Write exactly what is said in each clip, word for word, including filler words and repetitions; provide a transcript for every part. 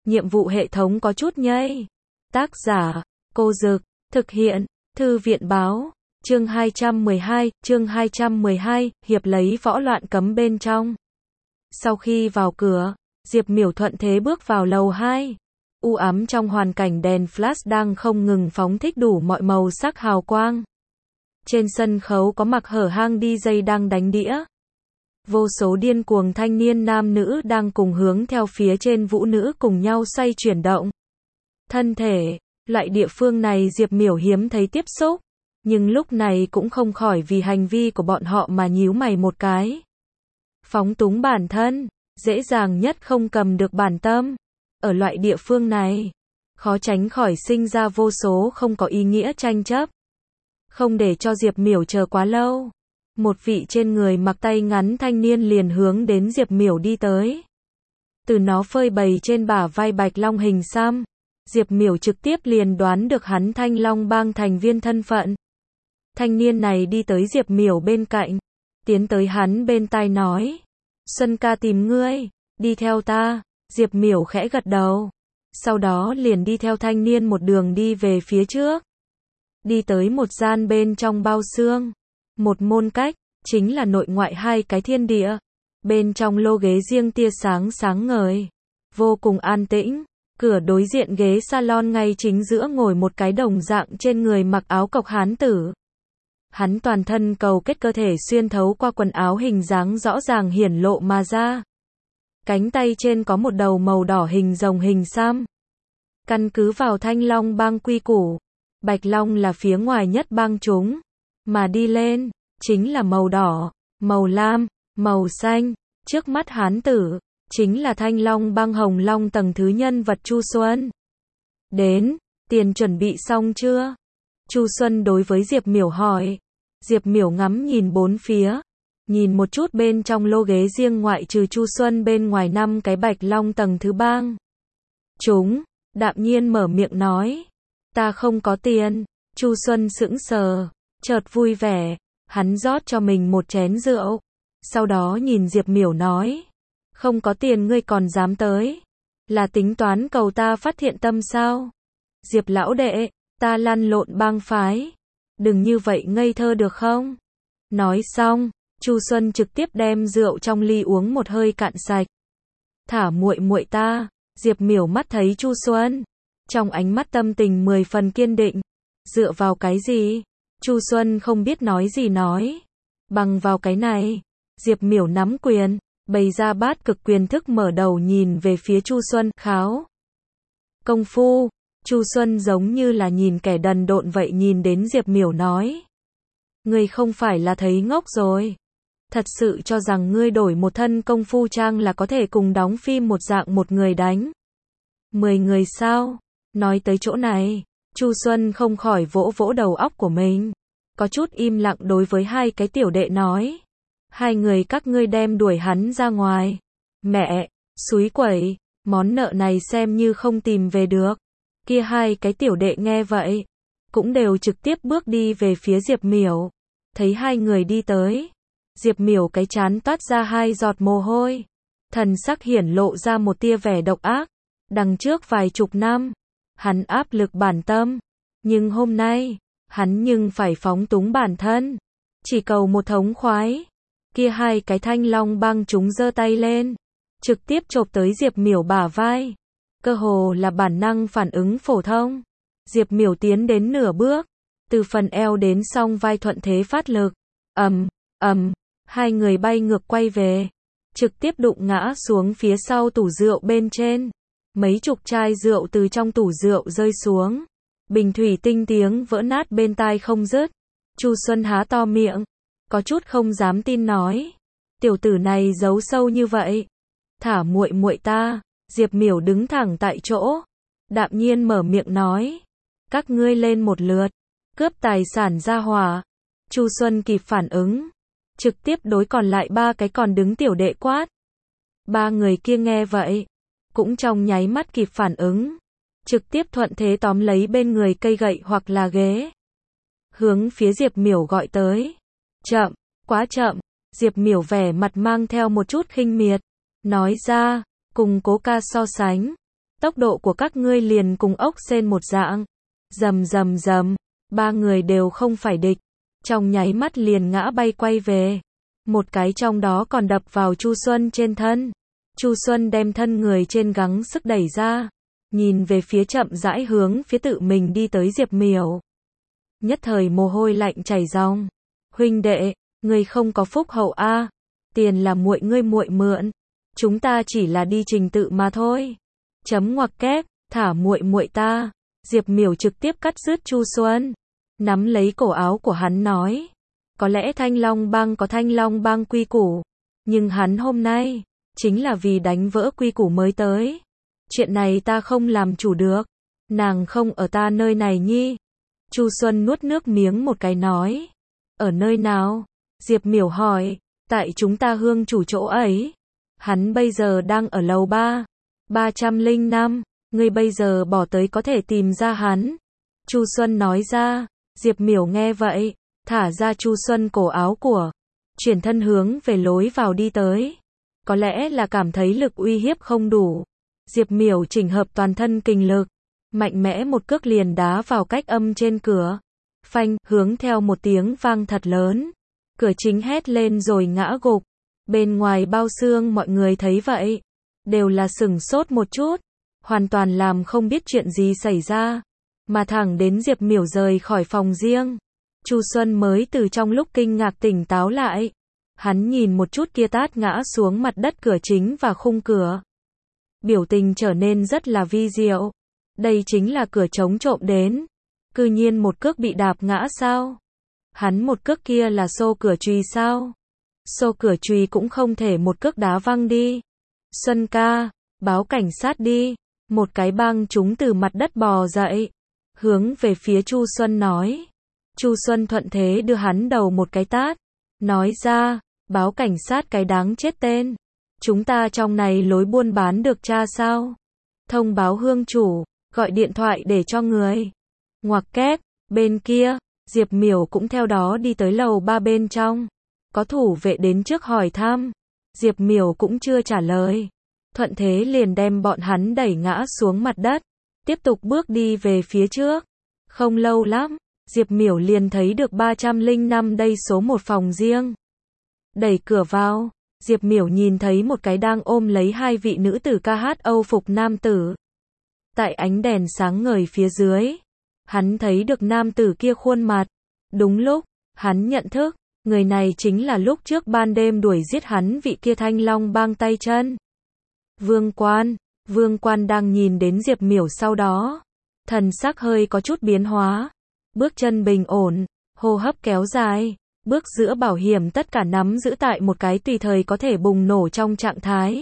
nhiệm vụ hệ thống có chút nhây. Tác giả, Cô Dực, thực hiện, Thư viện báo, chương hai trăm mười hai, chương hai trăm mười hai, hiệp lấy võ loạn cấm bên trong. Sau khi vào cửa, Diệp Miểu thuận thế bước vào lầu hai. U ám trong hoàn cảnh đèn flash đang không ngừng phóng thích đủ mọi màu sắc hào quang. Trên sân khấu có mặc hở hang đi dây đang đánh đĩa. Vô số điên cuồng thanh niên nam nữ đang cùng hướng theo phía trên vũ nữ cùng nhau xoay chuyển động. Thân thể, loại địa phương này Diệp Miểu hiếm thấy tiếp xúc, nhưng lúc này cũng không khỏi vì hành vi của bọn họ mà nhíu mày một cái. Phóng túng bản thân, dễ dàng nhất không cầm được bản tâm. Ở loại địa phương này, khó tránh khỏi sinh ra vô số không có ý nghĩa tranh chấp. Không để cho Diệp Miểu chờ quá lâu, một vị trên người mặc tay ngắn thanh niên liền hướng đến Diệp Miểu đi tới. Từ nó phơi bày trên bả vai bạch long hình xăm, Diệp Miểu trực tiếp liền đoán được hắn Thanh Long Bang thành viên thân phận. Thanh niên này đi tới Diệp Miểu bên cạnh, tiến tới hắn bên tai nói: "Xuân ca tìm ngươi, đi theo ta." Diệp Miểu khẽ gật đầu, sau đó liền đi theo thanh niên một đường đi về phía trước. Đi tới một gian bên trong bao xương, một môn cách, chính là nội ngoại hai cái thiên địa. Bên trong lô ghế riêng tia sáng sáng ngời, vô cùng an tĩnh. Cửa đối diện ghế salon ngay chính giữa ngồi một cái đồng dạng trên người mặc áo cộc hán tử. Hắn toàn thân cầu kết, cơ thể xuyên thấu qua quần áo hình dáng rõ ràng hiển lộ mà ra. Cánh tay trên có một đầu màu đỏ hình rồng hình xăm. Căn cứ vào Thanh Long Bang quy củ, Bạch Long là phía ngoài nhất bang chúng, mà đi lên chính là màu đỏ, màu lam, màu xanh. Trước mắt hán tử chính là Thanh Long Bang Hồng Long tầng thứ nhân vật Chu Xuân. "Đến, tiền chuẩn bị xong chưa?" Chu Xuân đối với Diệp Miểu hỏi. Diệp Miểu ngắm nhìn bốn phía, nhìn một chút bên trong lô ghế riêng ngoại trừ Chu Xuân bên ngoài năm cái Bạch Long tầng thứ bang chúng, đạm nhiên mở miệng nói: "Ta không có tiền." Chu Xuân sững sờ, chợt vui vẻ, hắn rót cho mình một chén rượu, sau đó nhìn Diệp Miểu nói: "Không có tiền ngươi còn dám tới? Là tính toán cầu ta phát thiện tâm sao? Diệp lão đệ, ta lăn lộn bang phái, đừng như vậy ngây thơ được không?" Nói xong, Chu Xuân trực tiếp đem rượu trong ly uống một hơi cạn sạch. "Thả muội muội ta." Diệp Miểu mắt thấy Chu Xuân, trong ánh mắt tâm tình mười phần kiên định. "Dựa vào cái gì?" Chu Xuân không biết nói gì nói. "Bằng vào cái này." Diệp Miểu nắm quyền, bày ra bát cực quyền thức mở đầu nhìn về phía Chu Xuân, "Kháo công phu." Chu Xuân giống như là nhìn kẻ đần độn vậy nhìn đến Diệp Miểu nói: "Ngươi không phải là thấy ngốc rồi? Thật sự cho rằng ngươi đổi một thân công phu trang là có thể cùng đóng phim một dạng một người đánh mười người sao?" Nói tới chỗ này, Chu Xuân không khỏi vỗ vỗ đầu óc của mình, có chút im lặng đối với hai cái tiểu đệ nói: "Hai người các ngươi đem đuổi hắn ra ngoài." "Mẹ, xúi quẩy, món nợ này xem như không tìm về được." Kia hai cái tiểu đệ nghe vậy, cũng đều trực tiếp bước đi về phía Diệp Miểu. Thấy hai người đi tới, Diệp Miểu cái trán toát ra hai giọt mồ hôi, thần sắc hiển lộ ra một tia vẻ độc ác. Đằng trước vài chục năm, hắn áp lực bản tâm, nhưng hôm nay, hắn nhưng phải phóng túng bản thân, chỉ cầu một thống khoái. Kia hai cái Thanh Long Bang chúng giơ tay lên, trực tiếp chộp tới Diệp Miểu bả vai, cơ hồ là bản năng phản ứng phổ thông. Diệp Miểu tiến đến nửa bước, từ phần eo đến song vai thuận thế phát lực, ầm, ầm, hai người bay ngược quay về, trực tiếp đụng ngã xuống phía sau tủ rượu bên trên. Mấy chục chai rượu từ trong tủ rượu rơi xuống, bình thủy tinh tiếng vỡ nát bên tai không dứt. Chu Xuân há to miệng, có chút không dám tin nói: "Tiểu tử này giấu sâu như vậy? Thả muội muội ta." Diệp Miểu đứng thẳng tại chỗ, đạm nhiên mở miệng nói: "Các ngươi lên một lượt, cướp tài sản ra hỏa." Chu Xuân kịp phản ứng, trực tiếp đối còn lại ba cái còn đứng tiểu đệ quát. Ba người kia nghe vậy, cũng trong nháy mắt kịp phản ứng, trực tiếp thuận thế tóm lấy bên người cây gậy hoặc là ghế, hướng phía Diệp Miểu gọi tới. "Chậm, quá chậm." Diệp Miểu vẻ mặt mang theo một chút khinh miệt, nói ra: "Cùng Cố ca so sánh, Tốc độ của các ngươi liền cùng ốc sên một dạng. Rầm rầm rầm, ba người đều không phải địch. Trong nháy mắt liền ngã bay quay về. Một cái trong đó còn đập vào Chu Xuân trên thân. Chu Xuân đem thân người trên gắng sức đẩy ra. Nhìn về phía chậm rãi hướng phía tự mình đi tới Diệp Miểu. Nhất thời mồ hôi lạnh chảy ròng. Huynh đệ, ngươi không có phúc hậu a, tiền là muội ngươi muội mượn. Chúng ta chỉ là đi trình tự mà thôi. Chấm ngoặc kép, thả muội muội ta. Diệp Miểu trực tiếp cắt dứt Chu Xuân. Nắm lấy cổ áo của hắn nói. Có lẽ Thanh Long Bang có Thanh Long Bang quy củ. Nhưng hắn hôm nay, chính là vì đánh vỡ quy củ mới tới. Chuyện này ta không làm chủ được. Nàng không ở ta nơi này nhi. Chu Xuân nuốt nước miếng một cái nói. Ở nơi nào? Diệp Miểu hỏi. Tại chúng ta hương chủ chỗ ấy. Hắn bây giờ đang ở lầu ba. ba trăm lẻ năm. Ngươi bây giờ bỏ tới có thể tìm ra hắn. Chu Xuân nói ra. Diệp Miểu nghe vậy. Thả ra Chu Xuân cổ áo của. Chuyển thân hướng về lối vào đi tới. Có lẽ là cảm thấy lực uy hiếp không đủ. Diệp Miểu chỉnh hợp toàn thân kinh lực. Mạnh mẽ một cước liền đá vào cách âm trên cửa. Phanh, hướng theo một tiếng vang thật lớn. Cửa chính hét lên rồi ngã gục. Bên ngoài bao xương mọi người thấy vậy. Đều là sửng sốt một chút. Hoàn toàn làm không biết chuyện gì xảy ra. Mà thẳng đến Diệp Miểu rời khỏi phòng riêng. Chu Xuân mới từ trong lúc kinh ngạc tỉnh táo lại. Hắn nhìn một chút kia tát ngã xuống mặt đất cửa chính và khung cửa. Biểu tình trở nên rất là vi diệu. Đây chính là cửa chống trộm đến. Cư nhiên một cước bị đạp ngã sao? Hắn một cước kia là xô cửa chùy sao? Xô cửa chùy cũng không thể một cước đá văng đi. Xuân ca, báo cảnh sát đi. Một cái băng chúng từ mặt đất bò dậy. Hướng về phía Chu Xuân nói. Chu Xuân thuận thế đưa hắn đầu một cái tát. Nói ra, báo cảnh sát cái đáng chết tên. Chúng ta trong này lối buôn bán được tra sao? Thông báo hương chủ, gọi điện thoại để cho người. Ngoặc kép, bên kia, Diệp Miểu cũng theo đó đi tới lầu ba bên trong. Có thủ vệ đến trước hỏi thăm. Diệp Miểu cũng chưa trả lời. Thuận thế liền đem bọn hắn đẩy ngã xuống mặt đất. Tiếp tục bước đi về phía trước. Không lâu lắm, Diệp Miểu liền thấy được ba trăm lẻ năm đây số một phòng riêng. Đẩy cửa vào, Diệp Miểu nhìn thấy một cái đang ôm lấy hai vị nữ tử ca hát Âu phục nam tử. Tại ánh đèn sáng ngời phía dưới, hắn thấy được nam tử kia khuôn mặt. Đúng lúc, hắn nhận thức, người này chính là lúc trước ban đêm đuổi giết hắn vị kia Thanh Long Bang tay chân. Vương Quan, Vương Quan đang nhìn đến Diệp Miểu sau đó. Thần sắc hơi có chút biến hóa. Bước chân bình ổn, hô hấp kéo dài. Bước giữa bảo hiểm tất cả nắm giữ tại một cái tùy thời có thể bùng nổ trong trạng thái.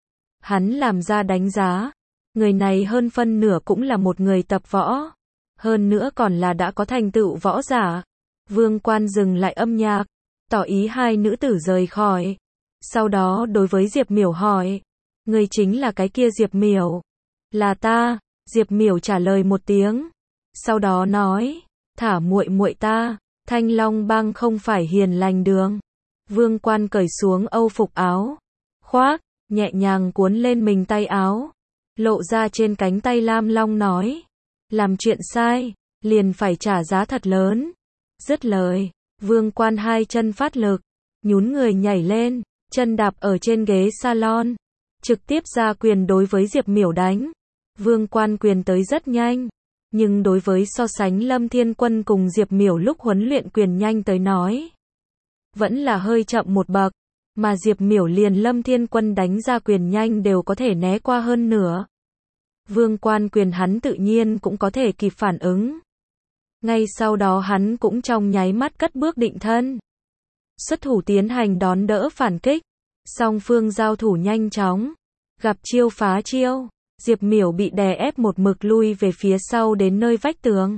Hắn làm ra đánh giá. Người này hơn phân nửa cũng là một người tập võ. Hơn nữa còn là đã có thành tựu võ giả. Vương Quan dừng lại âm nhạc. Tỏ ý hai nữ tử rời khỏi. Sau đó đối với Diệp Miểu hỏi. Người chính là cái kia Diệp Miểu. Là ta. Diệp Miểu trả lời một tiếng. Sau đó nói. Thả muội muội ta. Thanh Long Bang không phải hiền lành đường. Vương Quan cởi xuống âu phục áo. Khoác, nhẹ nhàng cuốn lên mình tay áo. Lộ ra trên cánh tay lam long nói. Làm chuyện sai, liền phải trả giá thật lớn. Dứt lời, Vương Quan hai chân phát lực. Nhún người nhảy lên, chân đạp ở trên ghế salon. Trực tiếp ra quyền đối với Diệp Miểu đánh. Vương Quan quyền tới rất nhanh. Nhưng đối với so sánh Lâm Thiên Quân cùng Diệp Miểu lúc huấn luyện quyền nhanh tới nói. Vẫn là hơi chậm một bậc. Mà Diệp Miểu liền Lâm Thiên Quân đánh ra quyền nhanh đều có thể né qua hơn nửa. Vương Quan quyền hắn tự nhiên cũng có thể kịp phản ứng. Ngay sau đó hắn cũng trong nháy mắt cất bước định thân. Xuất thủ tiến hành đón đỡ phản kích. Song phương giao thủ nhanh chóng. Gặp chiêu phá chiêu. Diệp Miểu bị đè ép một mực lui về phía sau đến nơi vách tường.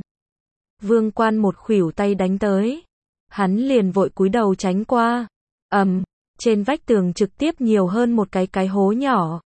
Vương Quan một khuỷu tay đánh tới. Hắn liền vội cúi đầu tránh qua. Ầm, um, trên vách tường trực tiếp nhiều hơn một cái cái hố nhỏ.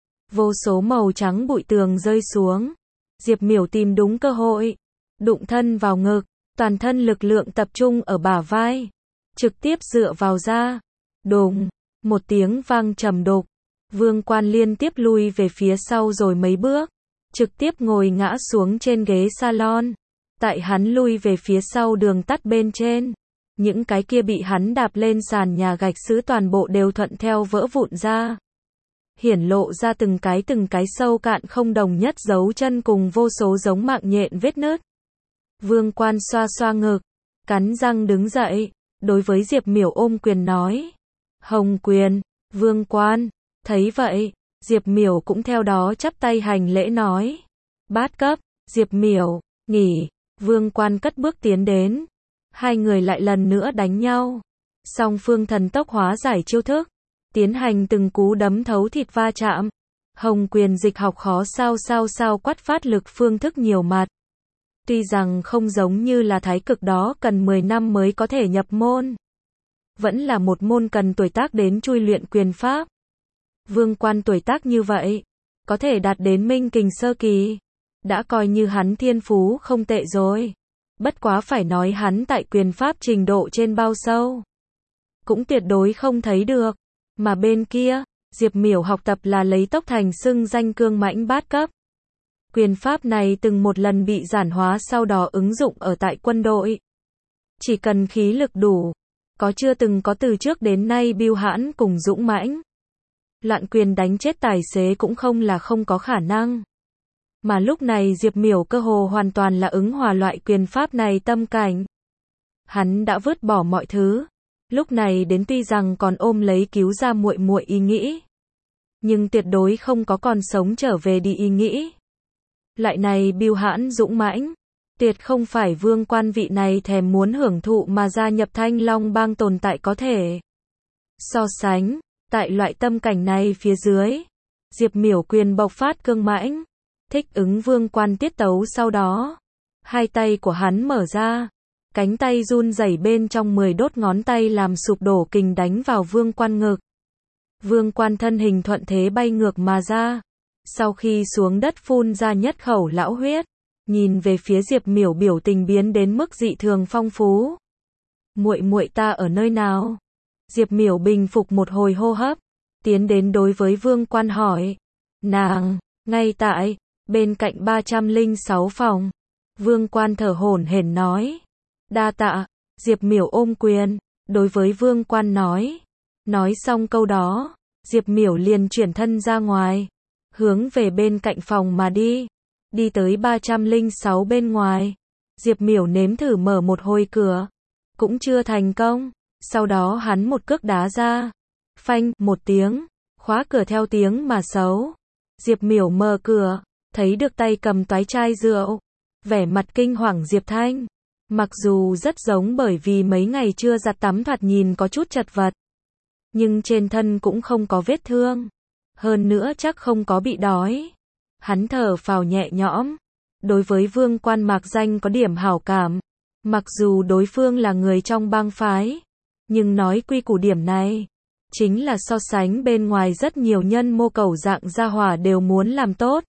Vô số màu trắng bụi tường rơi xuống. Diệp Miểu tìm đúng cơ hội. Đụng thân vào ngực. Toàn thân lực lượng tập trung ở bả vai. Trực tiếp dựa vào da. Đùng, một tiếng vang trầm đục. Vương Quan liên tiếp lui về phía sau rồi mấy bước. trực tiếp ngồi ngã xuống trên ghế salon. Tại hắn lui về phía sau đường tắt bên trên, những cái kia bị hắn đạp lên sàn nhà gạch sứ toàn bộ đều thuận theo vỡ vụn ra. Hiển lộ ra từng cái từng cái sâu cạn không đồng nhất dấu chân cùng vô số giống mạng nhện vết nứt. Vương Quan xoa xoa ngực, cắn răng đứng dậy, đối với Diệp Miểu ôm quyền nói. Hồng quyền, Vương Quan, thấy vậy, Diệp Miểu cũng theo đó chắp tay hành lễ nói. Bát cấp, Diệp Miểu, nghỉ, Vương Quan cất bước tiến đến. Hai người lại lần nữa đánh nhau. Song phương thần tốc hóa giải chiêu thức, tiến hành từng cú đấm thấu thịt va chạm. Hồng quyền dịch học khó sao sao sao quát phát lực phương thức nhiều mặt. Tuy rằng không giống như là thái cực đó cần mười năm mới có thể nhập môn, vẫn là một môn cần tuổi tác đến chui luyện quyền pháp. Vương Quan tuổi tác như vậy, có thể đạt đến minh kình sơ kỳ, đã coi như hắn thiên phú không tệ rồi. Bất quá phải nói hắn tại quyền pháp trình độ trên bao sâu, cũng tuyệt đối không thấy được. Mà bên kia, Diệp Miểu học tập là lấy tốc thành xưng danh cương mãnh bát cấp. Quyền pháp này từng một lần bị giản hóa sau đó ứng dụng ở tại quân đội. Chỉ cần khí lực đủ, có chưa từng có từ trước đến nay biêu hãn cùng dũng mãnh. Loạn quyền đánh chết tài xế cũng không là không có khả năng. Mà lúc này Diệp Miểu cơ hồ hoàn toàn là ứng hòa loại quyền pháp này tâm cảnh. Hắn đã vứt bỏ mọi thứ, lúc này đến tuy rằng còn ôm lấy cứu ra muội muội ý nghĩ, nhưng tuyệt đối không có còn sống trở về đi ý nghĩ. Loại này biêu hãn dũng mãnh, tuyệt không phải Vương Quan vị này thèm muốn hưởng thụ mà gia nhập Thanh Long bang tồn tại có thể. So sánh, tại loại tâm cảnh này phía dưới, Diệp Miểu quyền bộc phát cương mãnh, thích ứng Vương Quan tiết tấu sau đó. Hai tay của hắn mở ra, cánh tay run rẩy bên trong mười đốt ngón tay làm sụp đổ kình đánh vào Vương Quan ngực. Vương Quan thân hình thuận thế bay ngược mà ra. Sau khi xuống đất phun ra nhất khẩu lão huyết, nhìn về phía Diệp Miểu biểu tình biến đến mức dị thường phong phú. Muội muội ta ở nơi nào? Diệp Miểu bình phục một hồi hô hấp, tiến đến đối với Vương Quan hỏi. Nàng, ngay tại, bên cạnh ba trăm lẻ sáu phòng. Vương Quan thở hổn hển nói. Đa tạ, Diệp Miểu ôm quyền, đối với Vương Quan nói. Nói xong câu đó, Diệp Miểu liền chuyển thân ra ngoài, hướng về bên cạnh phòng mà đi. Đi tới ba trăm lẻ sáu bên ngoài, Diệp Miểu nếm thử mở một hồi cửa, cũng chưa thành công. Sau đó hắn một cước đá ra, phanh một tiếng, khóa cửa theo tiếng mà xấu. Diệp Miểu mở cửa, thấy được tay cầm toái chai rượu, vẻ mặt kinh hoàng Diệp Thanh. Mặc dù rất giống bởi vì mấy ngày chưa giặt tắm thoạt nhìn có chút chật vật, nhưng trên thân cũng không có vết thương, hơn nữa chắc không có bị đói. Hắn thở phào nhẹ nhõm, đối với Vương Quan mạc danh có điểm hảo cảm. Mặc dù đối phương là người trong bang phái, nhưng nói quy củ điểm này, chính là so sánh bên ngoài rất nhiều nhân mô cầu dạng gia hỏa đều muốn làm tốt.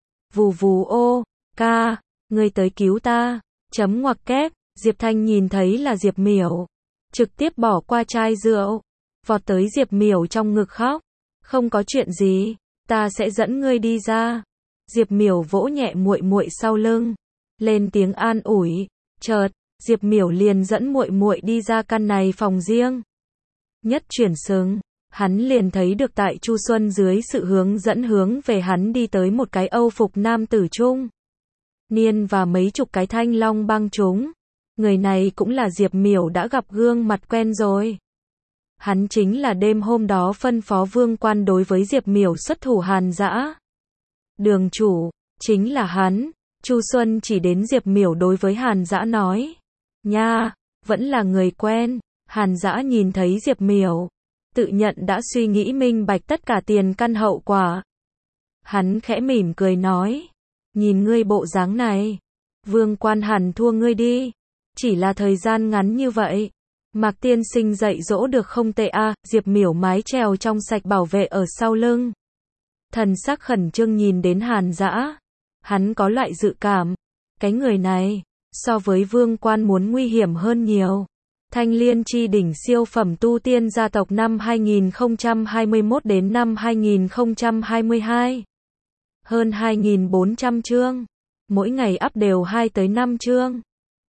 Vù vù ô, ca, ngươi tới cứu ta, chấm ngoặc kép, Diệp Thanh nhìn thấy là Diệp Miểu, trực tiếp bỏ qua chai rượu, vọt tới Diệp Miểu trong ngực khóc. Không có chuyện gì, ta sẽ dẫn ngươi đi ra. Diệp Miểu vỗ nhẹ muội muội sau lưng, lên tiếng an ủi. Chợt, Diệp Miểu liền dẫn muội muội đi ra căn này phòng riêng. Nhất chuyển sừng, hắn liền thấy được tại Chu Xuân dưới sự hướng dẫn hướng về hắn đi tới một cái Âu phục nam tử trung niên và mấy chục cái Thanh Long bang chúng. Người này cũng là Diệp Miểu đã gặp gương mặt quen rồi. Hắn chính là đêm hôm đó phân phó Vương Quan đối với Diệp Miểu xuất thủ Hàn Dã. Đường chủ, chính là hắn. Chu Xuân chỉ đến Diệp Miểu đối với Hàn Dã nói. Nha, vẫn là người quen. Hàn Dã nhìn thấy Diệp Miểu, tự nhận đã suy nghĩ minh bạch tất cả tiền căn hậu quả. Hắn khẽ mỉm cười nói. Nhìn ngươi bộ dáng này, Vương Quan hẳn thua ngươi đi. Chỉ là thời gian ngắn như vậy, Mạc tiên sinh dạy dỗ được không tệ a. À, Diệp Miểu mái chèo trong sạch bảo vệ ở sau lưng. Thần sắc khẩn trương nhìn đến Hàn Dã. Hắn có loại dự cảm, cái người này, so với Vương Quan muốn nguy hiểm hơn nhiều. Thanh Liên chi đỉnh siêu phẩm tu tiên gia tộc năm hai nghìn không trăm hai mươi mốt đến năm hai nghìn không trăm hai mươi hai. hơn hai nghìn bốn trăm chương. Mỗi ngày up đều hai tới năm chương.